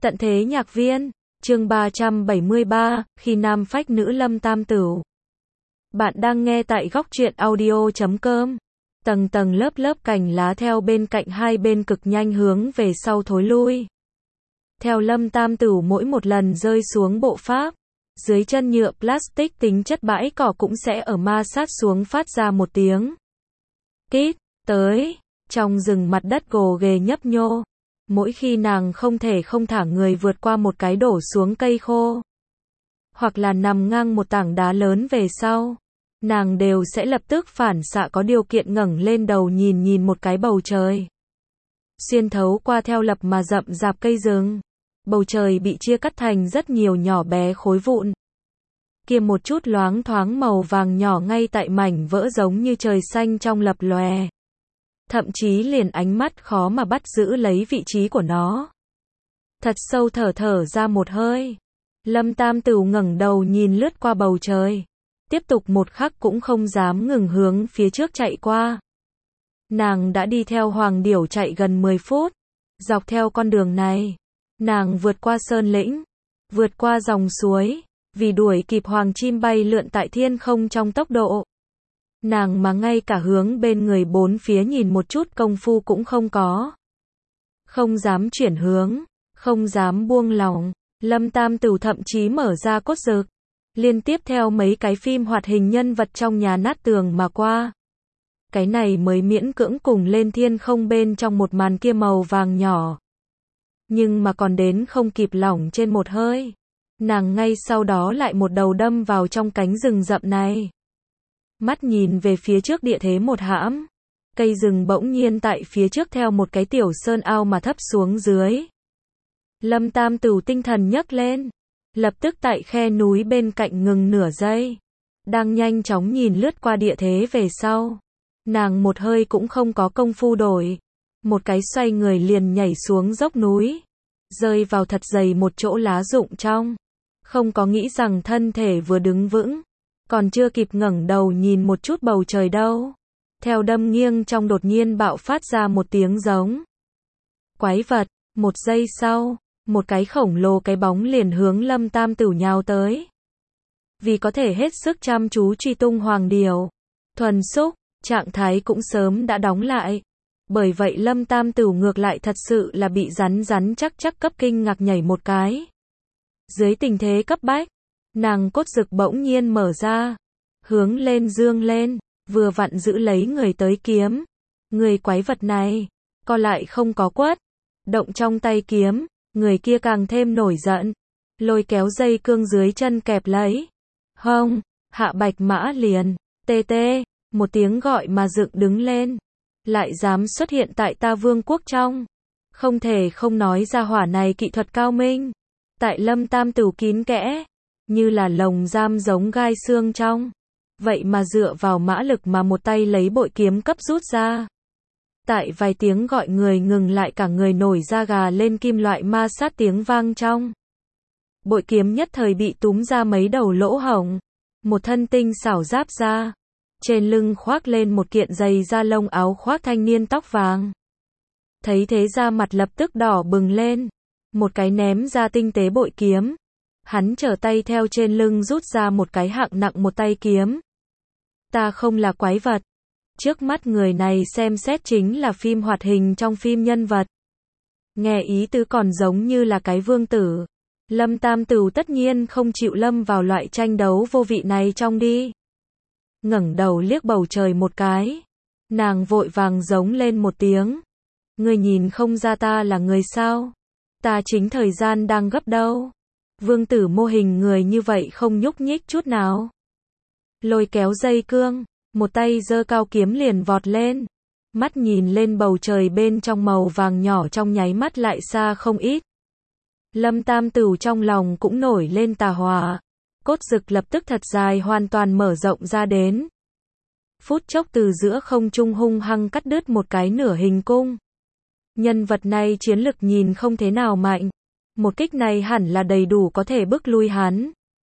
Tận thế nhạc viên, chương 373, khi nam phách nữ Lâm Tam Tửu. Bạn đang nghe tại góc truyện audio.com. Tầng tầng lớp lớp cành lá theo bên cạnh hai bên cực nhanh hướng về sau thối lui. Theo Lâm Tam Tửu mỗi một lần rơi xuống bộ pháp, dưới chân nhựa plastic tính chất bãi cỏ cũng sẽ ở ma sát xuống phát ra một tiếng kít, tới, trong rừng mặt đất gồ ghề nhấp nhô. Mỗi khi nàng không thể không thả người vượt qua một cái đổ xuống cây khô, hoặc là nằm ngang một tảng đá lớn về sau, nàng đều sẽ lập tức phản xạ có điều kiện ngẩng lên đầu nhìn một cái bầu trời. Xuyên thấu qua theo lập mà rậm rạp cây rừng, bầu trời bị chia cắt thành rất nhiều nhỏ bé khối vụn. Kia một chút loáng thoáng màu vàng nhỏ ngay tại mảnh vỡ giống như trời xanh trong lập lòe. Thậm chí liền ánh mắt khó mà bắt giữ lấy vị trí của nó. Thật sâu thở ra một hơi. Lâm Tam Tửu ngẩng đầu nhìn lướt qua bầu trời. Tiếp tục một khắc cũng không dám ngừng hướng phía trước chạy qua. Nàng đã đi theo Hoàng Điểu chạy gần 10 phút. Dọc theo con đường này, nàng vượt qua sơn lĩnh, vượt qua dòng suối, vì đuổi kịp hoàng chim bay lượn tại thiên không trong tốc độ. Nàng mà ngay cả hướng bên người bốn phía nhìn một chút công phu cũng không có. Không dám chuyển hướng, không dám buông lỏng, Lâm Tam Tửu thậm chí mở ra cốt dực, liên tiếp theo mấy cái phim hoạt hình nhân vật trong nhà nát tường mà qua. Cái này mới miễn cưỡng cùng lên thiên không bên trong một màn kia màu vàng nhỏ. Nhưng mà còn đến không kịp lỏng trên một hơi, nàng ngay sau đó lại một đầu đâm vào trong cánh rừng rậm này. Mắt nhìn về phía trước địa thế một hãm, cây rừng bỗng nhiên tại phía trước theo một cái tiểu sơn ao mà thấp xuống dưới. Lâm Tam Tửu tinh thần nhấc lên, lập tức tại khe núi bên cạnh ngừng nửa giây, đang nhanh chóng nhìn lướt qua địa thế về sau. Nàng một hơi cũng không có công phu đổi, một cái xoay người liền nhảy xuống dốc núi, rơi vào thật dày một chỗ lá rụng trong. Không có nghĩ rằng thân thể vừa đứng vững, còn chưa kịp ngẩng đầu nhìn một chút bầu trời đâu. Theo đâm nghiêng trong đột nhiên bạo phát ra một tiếng giống quái vật. Một giây sau, một cái khổng lồ cái bóng liền hướng Lâm Tam Tửu nhào tới. Vì có thể hết sức chăm chú truy tung Hoàng Điểu, thuần xúc, trạng thái cũng sớm đã đóng lại. Bởi vậy Lâm Tam Tửu ngược lại thật sự là bị rắn chắc cấp kinh ngạc nhảy một cái. Dưới tình thế cấp bách, nàng cốt dực bỗng nhiên mở ra, hướng lên dương lên, vừa vặn giữ lấy người tới kiếm. Người quái vật này, co lại không có quất, động trong tay kiếm, người kia càng thêm nổi giận, lôi kéo dây cương dưới chân kẹp lấy. Hông, hạ bạch mã liền, tê tê, một tiếng gọi mà dựng đứng lên. Lại dám xuất hiện tại ta vương quốc trong. Không thể không nói ra hỏa này kỹ thuật cao minh. Tại Lâm Tam Tửu kín kẽ, như là lồng giam giống gai xương trong. Vậy mà dựa vào mã lực mà một tay lấy bội kiếm cấp rút ra. Tại vài tiếng gọi người ngừng lại cả người nổi da gà lên kim loại ma sát tiếng vang trong. Bội kiếm nhất thời bị túm ra mấy đầu lỗ hổng. Một thân tinh xảo giáp ra. Trên lưng khoác lên một kiện giày da lông áo khoác thanh niên tóc vàng. Thấy thế da mặt lập tức đỏ bừng lên. Một cái ném ra tinh tế bội kiếm. Hắn trở tay theo trên lưng rút ra một cái hạng nặng một tay kiếm. Ta không là quái vật. Trước mắt người này xem xét chính là phim hoạt hình trong phim nhân vật. Nghe ý tứ còn giống như là cái vương tử. Lâm Tam Tửu tất nhiên không chịu lâm vào loại tranh đấu vô vị này trong đi. Ngẩng đầu liếc bầu trời một cái. Nàng vội vàng giống lên một tiếng. Ngươi nhìn không ra ta là người sao? Ta chính thời gian đang gấp đâu. Vương tử mô hình người như vậy không nhúc nhích chút nào. Lôi kéo dây cương, một tay giơ cao kiếm liền vọt lên. Mắt nhìn lên bầu trời bên trong màu vàng nhỏ trong nháy mắt lại xa không ít. Lâm Tam Tửu trong lòng cũng nổi lên tà hỏa. Cốt dực lập tức thật dài hoàn toàn mở rộng ra đến. Phút chốc từ giữa không trung hung hăng cắt đứt một cái nửa hình cung. Nhân vật này chiến lực nhìn không thế nào mạnh. Một kích này hẳn là đầy đủ có thể bức lui hắn.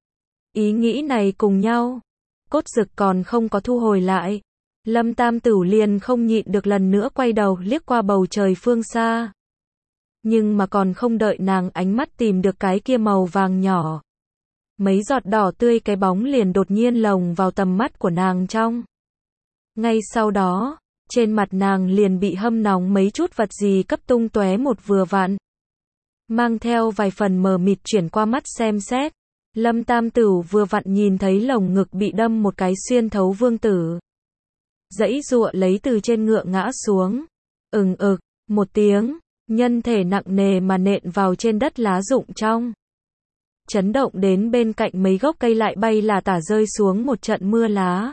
Ý nghĩ này cùng nhau. Cốt dực còn không có thu hồi lại. Lâm Tam Tửu liền không nhịn được lần nữa quay đầu liếc qua bầu trời phương xa. Nhưng mà còn không đợi nàng ánh mắt tìm được cái kia màu vàng nhỏ. Mấy giọt đỏ tươi cái bóng liền đột nhiên lồng vào tầm mắt của nàng trong. Ngay sau đó, trên mặt nàng liền bị hâm nóng mấy chút vật gì cấp tung tóe một vừa vặn. Mang theo vài phần mờ mịt chuyển qua mắt xem xét. Lâm Tam Tửu vừa vặn nhìn thấy lồng ngực bị đâm một cái xuyên thấu vương tử. Giãy giụa lấy từ trên ngựa ngã xuống. Một tiếng, nhân thể nặng nề mà nện vào trên đất lá rụng trong. Chấn động đến bên cạnh mấy gốc cây lại bay là tả rơi xuống một trận mưa lá.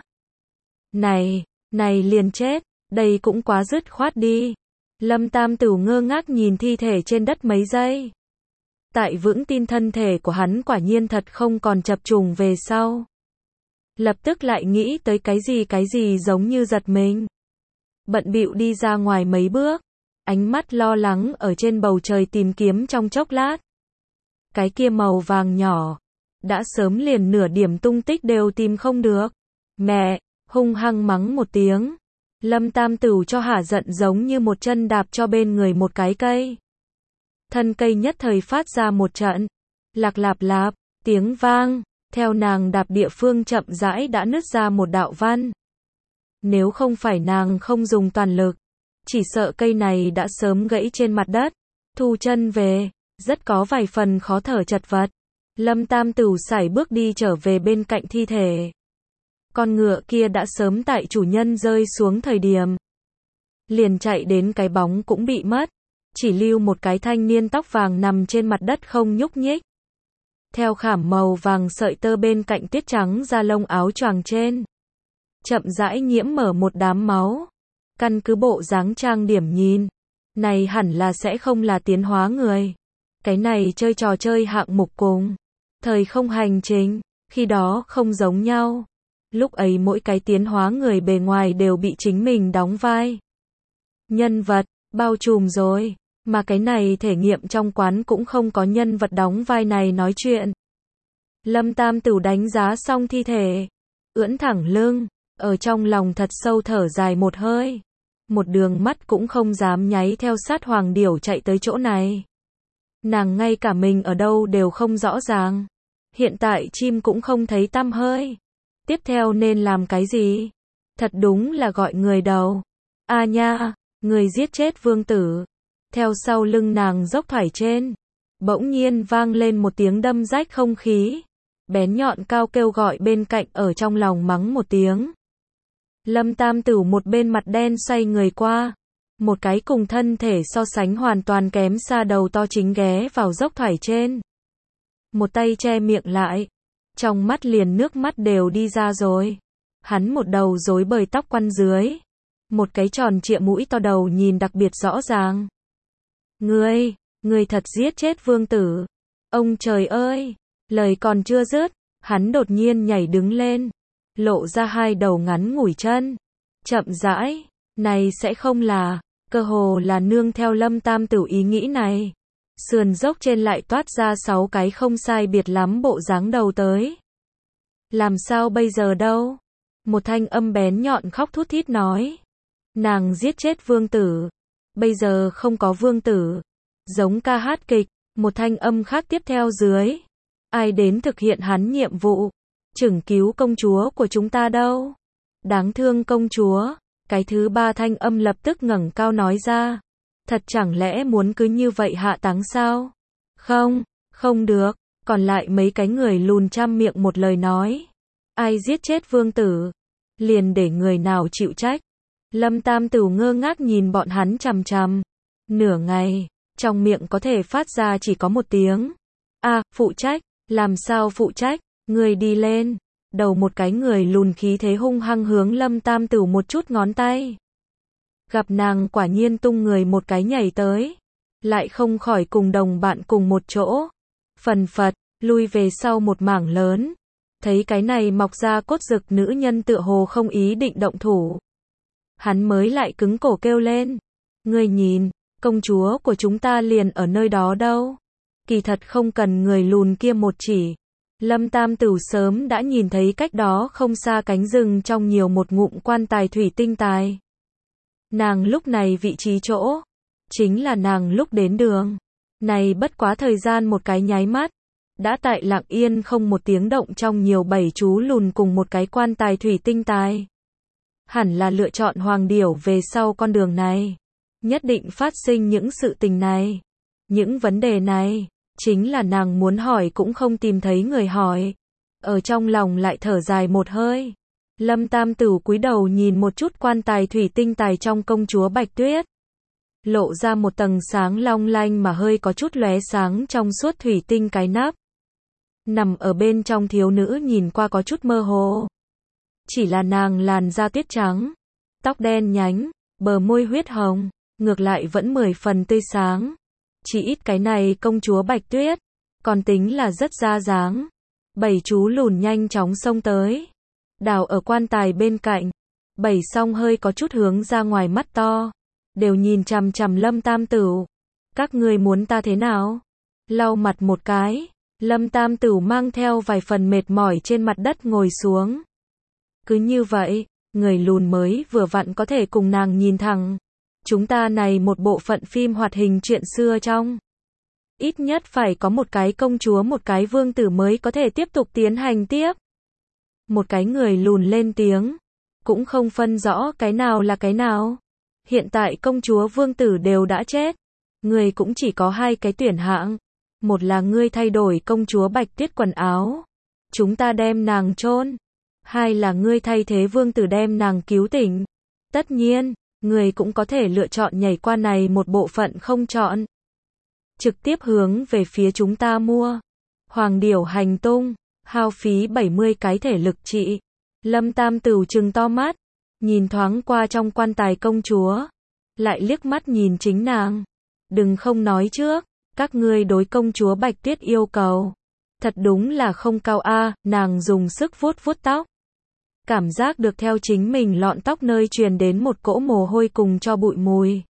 Này liền chết, đây cũng quá dứt khoát đi. Lâm Tam Tửu ngơ ngác nhìn thi thể trên đất mấy giây. Tại vững tin thân thể của hắn quả nhiên thật không còn chập trùng về sau. Lập tức lại nghĩ tới cái gì giống như giật mình. Bận bịu đi ra ngoài mấy bước, ánh mắt lo lắng ở trên bầu trời tìm kiếm trong chốc lát. Cái kia màu vàng nhỏ, đã sớm liền nửa điểm tung tích đều tìm không được. Mẹ, hung hăng mắng một tiếng. Lâm Tam Tửu cho hả giận giống như một chân đạp cho bên người một cái cây. Thân cây nhất thời phát ra một trận lạc lạp lạp tiếng vang, theo nàng đạp địa phương chậm rãi đã nứt ra một đạo văn. Nếu không phải nàng không dùng toàn lực, chỉ sợ cây này đã sớm gãy trên mặt đất. Thu chân về, rất có vài phần khó thở chật vật. Lâm Tam Tửu sải bước đi trở về bên cạnh thi thể. Con ngựa kia đã sớm tại chủ nhân rơi xuống thời điểm liền chạy đến, cái bóng cũng bị mất. Chỉ lưu một cái thanh niên tóc vàng nằm trên mặt đất không nhúc nhích. Theo khảm màu vàng sợi tơ bên cạnh tuyết trắng da lông áo choàng trên. Chậm rãi nhiễm mở một đám máu. Căn cứ bộ dáng trang điểm nhìn, này hẳn là sẽ không là tiến hóa người. Cái này chơi trò chơi hạng mục cùng thời không hành trình, khi đó không giống nhau. Lúc ấy mỗi cái tiến hóa người bề ngoài đều bị chính mình đóng vai nhân vật bao trùm rồi, mà cái này thể nghiệm trong quán cũng không có nhân vật đóng vai này nói chuyện. Lâm Tam Tửu đánh giá xong thi thể, ưỡn thẳng lưng, ở trong lòng thật sâu thở dài một hơi. Một đường mắt cũng không dám nháy theo sát Hoàng Điểu chạy tới chỗ này. Nàng ngay cả mình ở đâu đều không rõ ràng. Hiện tại chim cũng không thấy tăm hơi. Tiếp theo nên làm cái gì? Thật đúng là gọi người đầu. A nha, người giết chết vương tử. Theo sau lưng nàng dốc thoải trên, bỗng nhiên vang lên một tiếng đâm rách không khí. Bén nhọn cao kêu gọi bên cạnh ở trong lòng mắng một tiếng. Lâm Tam Tửu một bên mặt đen xoay người qua. Một cái cùng thân thể so sánh hoàn toàn kém xa đầu to chính ghé vào dốc thoải trên. Một tay che miệng lại. Trong mắt liền nước mắt đều đi ra rồi. Hắn một đầu rối bời tóc quăn dưới. Một cái tròn trịa mũi to đầu nhìn đặc biệt rõ ràng. Ngươi thật giết chết vương tử. Ông trời ơi! Lời còn chưa dứt, hắn đột nhiên nhảy đứng lên. Lộ ra hai đầu ngắn ngủi chân. Chậm rãi, này sẽ không là, cơ hồ là nương theo Lâm Tam Tửu ý nghĩ này. Sườn dốc trên lại toát ra 6 cái không sai biệt lắm bộ dáng đầu tới. Làm sao bây giờ đâu? Một thanh âm bén nhọn khóc thút thít nói. Nàng giết chết vương tử. Bây giờ không có vương tử. Giống ca hát kịch, một thanh âm khác tiếp theo dưới. Ai đến thực hiện hắn nhiệm vụ? Chừng cứu công chúa của chúng ta đâu? Đáng thương công chúa. Cái thứ ba thanh âm lập tức ngẩng cao nói ra. Thật chẳng lẽ muốn cứ như vậy hạ táng sao? Không được. Còn lại mấy cái người lùn trăm miệng một lời nói. Ai giết chết vương tử? Liền để người nào chịu trách. Lâm Tam Tửu ngơ ngác nhìn bọn hắn chằm chằm. Nửa ngày, trong miệng có thể phát ra chỉ có một tiếng. Phụ trách. Làm sao phụ trách? Người đi lên. Đầu một cái người lùn khí thế hung hăng hướng Lâm Tam Tửu một chút ngón tay. Gặp nàng quả nhiên tung người một cái nhảy tới. Lại không khỏi cùng đồng bạn cùng một chỗ. Phần phật, lui về sau một mảng lớn. Thấy cái này mọc ra cốt rực nữ nhân tựa hồ không ý định động thủ. Hắn mới lại cứng cổ kêu lên. Ngươi nhìn, công chúa của chúng ta liền ở nơi đó đâu. Kỳ thật không cần người lùn kia một chỉ. Lâm Tam Tửu sớm đã nhìn thấy cách đó không xa cánh rừng trong nhiều một ngụm quan tài thủy tinh tài. Nàng lúc này vị trí chỗ, chính là nàng lúc đến đường. Này bất quá thời gian một cái nháy mắt, đã tại lặng yên không một tiếng động trong nhiều 7 chú lùn cùng một cái quan tài thủy tinh tài. Hẳn là lựa chọn Hoàng Điểu về sau con đường này. Nhất định phát sinh những sự tình này. Những vấn đề này, chính là nàng muốn hỏi cũng không tìm thấy người hỏi. Ở trong lòng lại thở dài một hơi. Lâm Tam Tửu cúi đầu nhìn một chút quan tài thủy tinh tài trong công chúa Bạch Tuyết. Lộ ra một tầng sáng long lanh mà hơi có chút lóe sáng trong suốt thủy tinh cái nắp. Nằm ở bên trong thiếu nữ nhìn qua có chút mơ hồ. Chỉ là nàng làn da tuyết trắng, tóc đen nhánh, bờ môi huyết hồng, ngược lại vẫn 10 phần tươi sáng. Chỉ ít cái này công chúa Bạch Tuyết, còn tính là rất ra dáng. 7 chú lùn nhanh chóng xông tới. Đào ở quan tài bên cạnh. 7 song hơi có chút hướng ra ngoài mắt to. Đều nhìn chằm chằm Lâm Tam Tửu. Các ngươi muốn ta thế nào? Lau mặt một cái. Lâm Tam Tửu mang theo vài phần mệt mỏi trên mặt đất ngồi xuống. Cứ như vậy, người lùn mới vừa vặn có thể cùng nàng nhìn thẳng. Chúng ta này một bộ phận phim hoạt hình chuyện xưa trong. Ít nhất phải có một cái công chúa một cái vương tử mới có thể tiếp tục tiến hành tiếp. Một cái người lùn lên tiếng. Cũng không phân rõ cái nào là cái nào. Hiện tại công chúa vương tử đều đã chết. Người cũng chỉ có 2 cái tuyển hạng. Một là ngươi thay đổi công chúa Bạch Tuyết quần áo. Chúng ta đem nàng chôn. 2 là ngươi thay thế vương tử đem nàng cứu tỉnh. Tất nhiên, người cũng có thể lựa chọn nhảy qua này một bộ phận không chọn. Trực tiếp hướng về phía chúng ta mua. Hoàng Điểu hành tung, hao phí 70 cái thể lực trị. Lâm Tam Tửu trừng to mắt, nhìn thoáng qua trong quan tài công chúa. Lại liếc mắt nhìn chính nàng. Đừng không nói trước, các ngươi đối công chúa Bạch Tuyết yêu cầu. Thật đúng là không cao a. Nàng dùng sức vuốt vuốt tóc. Cảm giác được theo chính mình lọn tóc nơi truyền đến một cỗ mồ hôi cùng cho bụi mùi.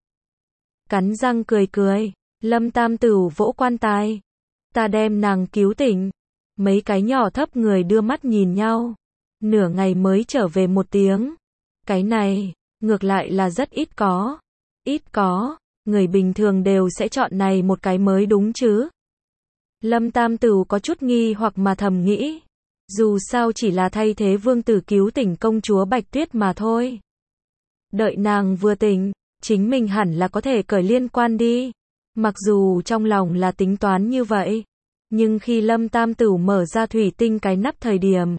Cắn răng cười cười, Lâm Tam Tửu vỗ quan tài. Ta đem nàng cứu tỉnh. Mấy cái nhỏ thấp người đưa mắt nhìn nhau. Nửa ngày mới trở về một tiếng. Cái này, ngược lại là rất ít có. Ít có, người bình thường đều sẽ chọn này một cái mới đúng chứ. Lâm Tam Tửu có chút nghi hoặc mà thầm nghĩ. Dù sao chỉ là thay thế vương tử cứu tỉnh công chúa Bạch Tuyết mà thôi. Đợi nàng vừa tỉnh, chính mình hẳn là có thể cởi liên quan đi. Mặc dù trong lòng là tính toán như vậy, nhưng khi Lâm Tam Tửu mở ra thủy tinh cái nắp thời điểm,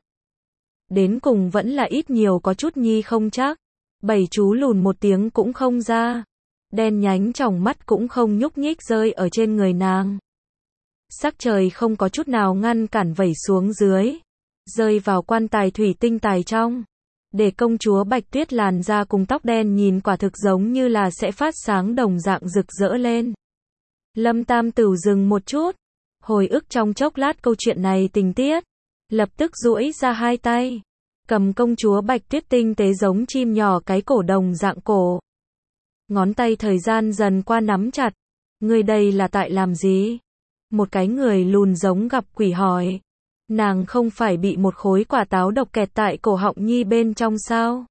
đến cùng vẫn là ít nhiều có chút nhi không chắc. 7 chú lùn một tiếng cũng không ra. Đen nhánh tròng mắt cũng không nhúc nhích rơi ở trên người nàng. Sắc trời không có chút nào ngăn cản vẩy xuống dưới. Rơi vào quan tài thủy tinh tài trong. Để công chúa Bạch Tuyết làn da cùng tóc đen nhìn quả thực giống như là sẽ phát sáng đồng dạng rực rỡ lên. Lâm Tam Tửu dừng một chút. Hồi ức trong chốc lát câu chuyện này tình tiết. Lập tức duỗi ra 2 tay. Cầm công chúa Bạch Tuyết tinh tế giống chim nhỏ cái cổ đồng dạng cổ. Ngón tay thời gian dần qua nắm chặt. Người đây là tại làm gì? Một cái người lùn giống gặp quỷ hỏi. Nàng không phải bị một khối quả táo độc kẹt tại cổ họng nhi bên trong sao?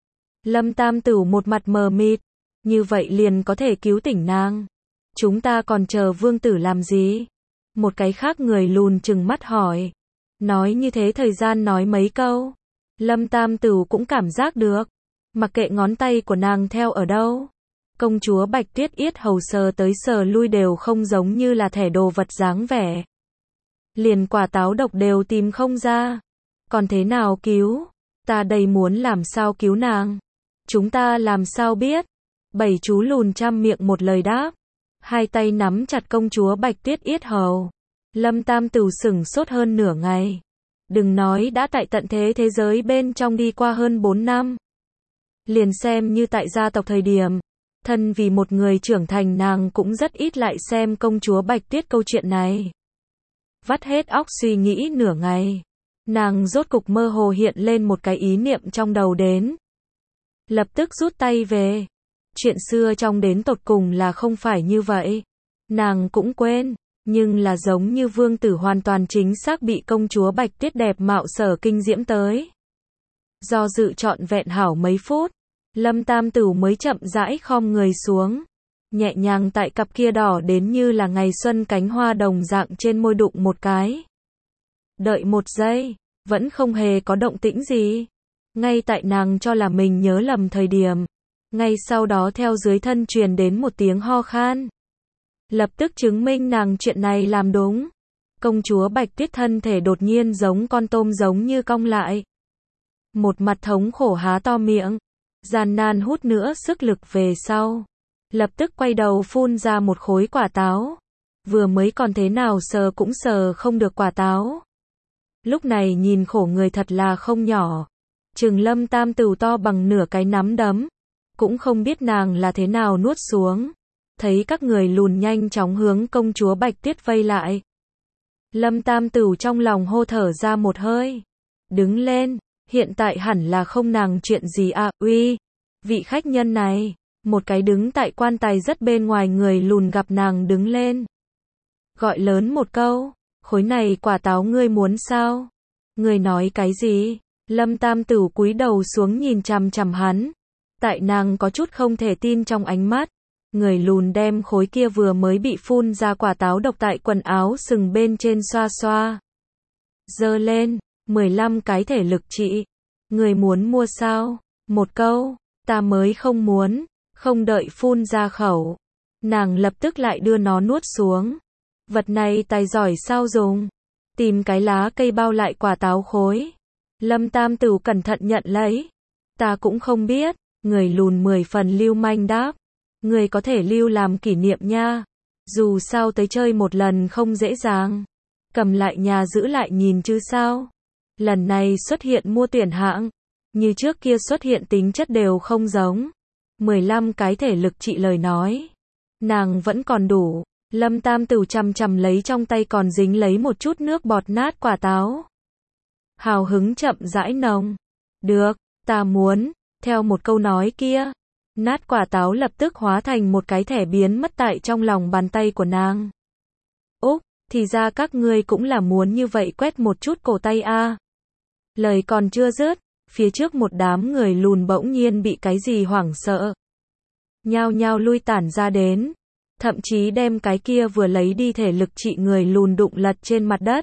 Lâm Tam Tửu một mặt mờ mịt. Như vậy liền có thể cứu tỉnh nàng. Chúng ta còn chờ vương tử làm gì? Một cái khác người lùn trừng mắt hỏi. Nói như thế thời gian nói mấy câu. Lâm Tam Tửu cũng cảm giác được. Mặc kệ ngón tay của nàng theo ở đâu. Công chúa Bạch Tuyết yết hầu sờ tới sờ lui đều không giống như là thẻ đồ vật dáng vẻ. Liền quả táo độc đều tìm không ra. Còn thế nào cứu? Ta đây muốn làm sao cứu nàng? Chúng ta làm sao biết? 7 chú lùn trăm miệng một lời đáp. 2 tay nắm chặt công chúa Bạch Tuyết yết hầu. Lâm Tam Tửu sửng sốt hơn nửa ngày. Đừng nói đã tại tận thế thế giới bên trong đi qua hơn 4 năm. Liền xem như tại gia tộc thời điểm. Thân vì một người trưởng thành nàng cũng rất ít lại xem công chúa Bạch Tuyết câu chuyện này. Vắt hết óc suy nghĩ nửa ngày. Nàng rốt cục mơ hồ hiện lên một cái ý niệm trong đầu đến. Lập tức rút tay về. Chuyện xưa trong đến tột cùng là không phải như vậy. Nàng cũng quên. Nhưng là giống như vương tử hoàn toàn chính xác bị công chúa Bạch Tuyết đẹp mạo sở kinh diễm tới. Do dự trọn vẹn hảo mấy phút. Lâm Tam Tửu mới chậm rãi khom người xuống. nhẹ nhàng tại cặp kia đỏ đến như là ngày xuân cánh hoa đồng dạng trên môi đụng một cái. Đợi một giây, vẫn không hề có động tĩnh gì. Ngay tại nàng cho là mình nhớ lầm thời điểm, ngay sau đó theo dưới thân truyền đến một tiếng ho khan. Lập tức chứng minh nàng chuyện này làm đúng. Công chúa Bạch Tuyết thân thể đột nhiên giống con tôm giống như cong lại. Một mặt thống khổ há to miệng, gian nan hút nữa sức lực về sau. Lập tức quay đầu phun ra một khối quả táo. Vừa mới còn thế nào sờ cũng sờ không được quả táo. Lúc này nhìn khổ người thật là không nhỏ. Chừng Lâm Tam Tửu to bằng nửa cái nắm đấm. Cũng không biết nàng là thế nào nuốt xuống. Thấy các người lùn nhanh chóng hướng công chúa Bạch Tuyết vây lại. Lâm Tam Tửu trong lòng hô thở ra một hơi. Đứng lên, hiện tại hẳn là không nàng chuyện gì à, uy. Vị khách nhân này, một cái đứng tại quan tài rất bên ngoài người lùn gặp nàng đứng lên. Gọi lớn một câu, khối này quả táo ngươi muốn sao? Ngươi nói cái gì? Lâm Tam Tửu cúi đầu xuống nhìn chằm chằm hắn. Tại nàng có chút không thể tin trong ánh mắt. Người lùn đem khối kia vừa mới bị phun ra quả táo độc tại quần áo sừng bên trên xoa xoa. Giơ lên, 15 cái thể lực trị. Người muốn mua sao? Một câu, ta mới không muốn, không đợi phun ra khẩu. Nàng lập tức lại đưa nó nuốt xuống. Vật này tài giỏi sao dùng? Tìm cái lá cây bao lại quả táo khối. Lâm Tam Tửu cẩn thận nhận lấy. Ta cũng không biết, người lùn 10 phần lưu manh đáp. Người có thể lưu làm kỷ niệm nha. Dù sao tới chơi một lần không dễ dàng. Cầm lại nhà giữ lại nhìn chứ sao. Lần này xuất hiện mua tuyển hạng. Như trước kia xuất hiện tính chất đều không giống. 15 cái thể lực trị lời nói. Nàng vẫn còn đủ. Lâm Tam Tửu chằm chằm lấy trong tay còn dính lấy một chút nước bọt nát quả táo. Hào hứng chậm rãi nồng. Được, ta muốn. Theo một câu nói kia. Nát quả táo lập tức hóa thành một cái thẻ biến mất tại trong lòng bàn tay của nàng. Úc, thì ra các ngươi cũng là muốn như vậy quét một chút cổ tay a. Lời còn chưa dứt, phía trước một đám người lùn bỗng nhiên bị cái gì hoảng sợ. Nhao nhao lui tản ra đến. Thậm chí đem cái kia vừa lấy đi thể lực trị người lùn đụng lật trên mặt đất.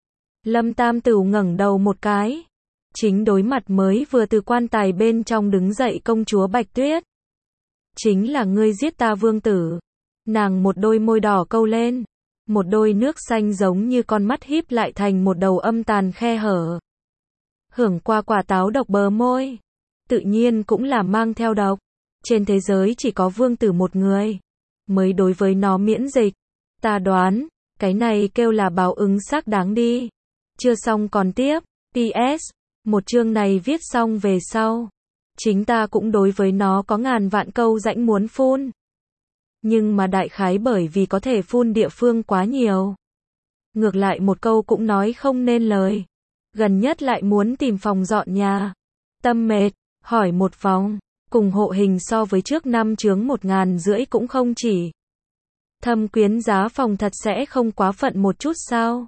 Lâm Tam Tửu ngẩng đầu một cái. Chính đối mặt mới vừa từ quan tài bên trong đứng dậy công chúa Bạch Tuyết. Chính là ngươi giết ta vương tử. Nàng một đôi môi đỏ câu lên. Một đôi nước xanh giống như con mắt híp lại thành một đầu âm tàn khe hở. Hưởng qua quả táo độc bờ môi. Tự nhiên cũng là mang theo độc. Trên thế giới chỉ có vương tử một người. Mới đối với nó miễn dịch. Ta đoán, cái này kêu là báo ứng xác đáng đi. Chưa xong còn tiếp. PS. Một chương này viết xong về sau. Chính ta cũng đối với nó có ngàn vạn câu rãnh muốn phun. Nhưng mà đại khái bởi vì có thể phun địa phương quá nhiều. Ngược lại một câu cũng nói không nên lời. Gần nhất lại muốn tìm phòng dọn nhà. Tâm mệt, hỏi một vòng. Cùng hộ hình so với trước năm chướng 1.500 cũng không chỉ. Thâm Quyến giá phòng thật sẽ không quá phận một chút sao?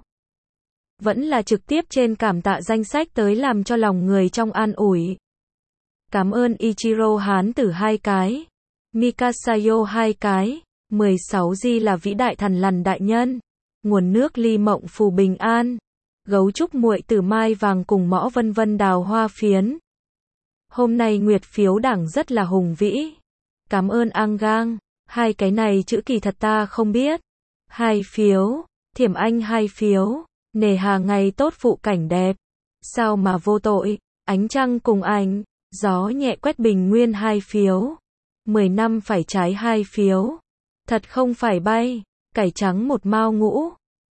Vẫn là trực tiếp trên cảm tạ danh sách tới làm cho lòng người trong an ủi. Cảm ơn Ichiro Hán Tử 2 cái. Mikasayo 2 cái. 16G là vĩ đại thần lằn đại nhân. Nguồn nước ly mộng phù bình an. Gấu trúc muội tử mai vàng cùng mõ vân vân đào hoa phiến. Hôm nay nguyệt phiếu đảng rất là hùng vĩ. Cảm ơn Ang Gang. 2 cái này chữ kỳ thật ta không biết. 2 phiếu. Thiểm Anh 2 phiếu. Nề hà ngày tốt phụ cảnh đẹp. Sao mà vô tội. Ánh trăng cùng ảnh. Gió nhẹ quét bình nguyên 2 phiếu. 10 năm phải trái 2 phiếu. Thật không phải bay. Cải trắng một mao ngũ.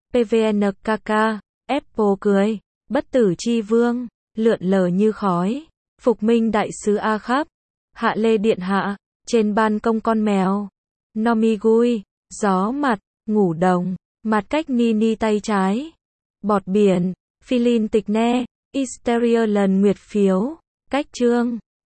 PVNKK. Apple cười. Bất tử chi vương. Lượn lờ như khói. Phục minh đại sứ A Khắp. Hạ Lê Điện Hạ. Trên ban công con mèo. Nomigui. Gió mặt. Ngủ đồng. Mặt cách Nini tay trái. Bọt biển. Philin tịch ne. Hysteria lần nguyệt phiếu. Cách chương.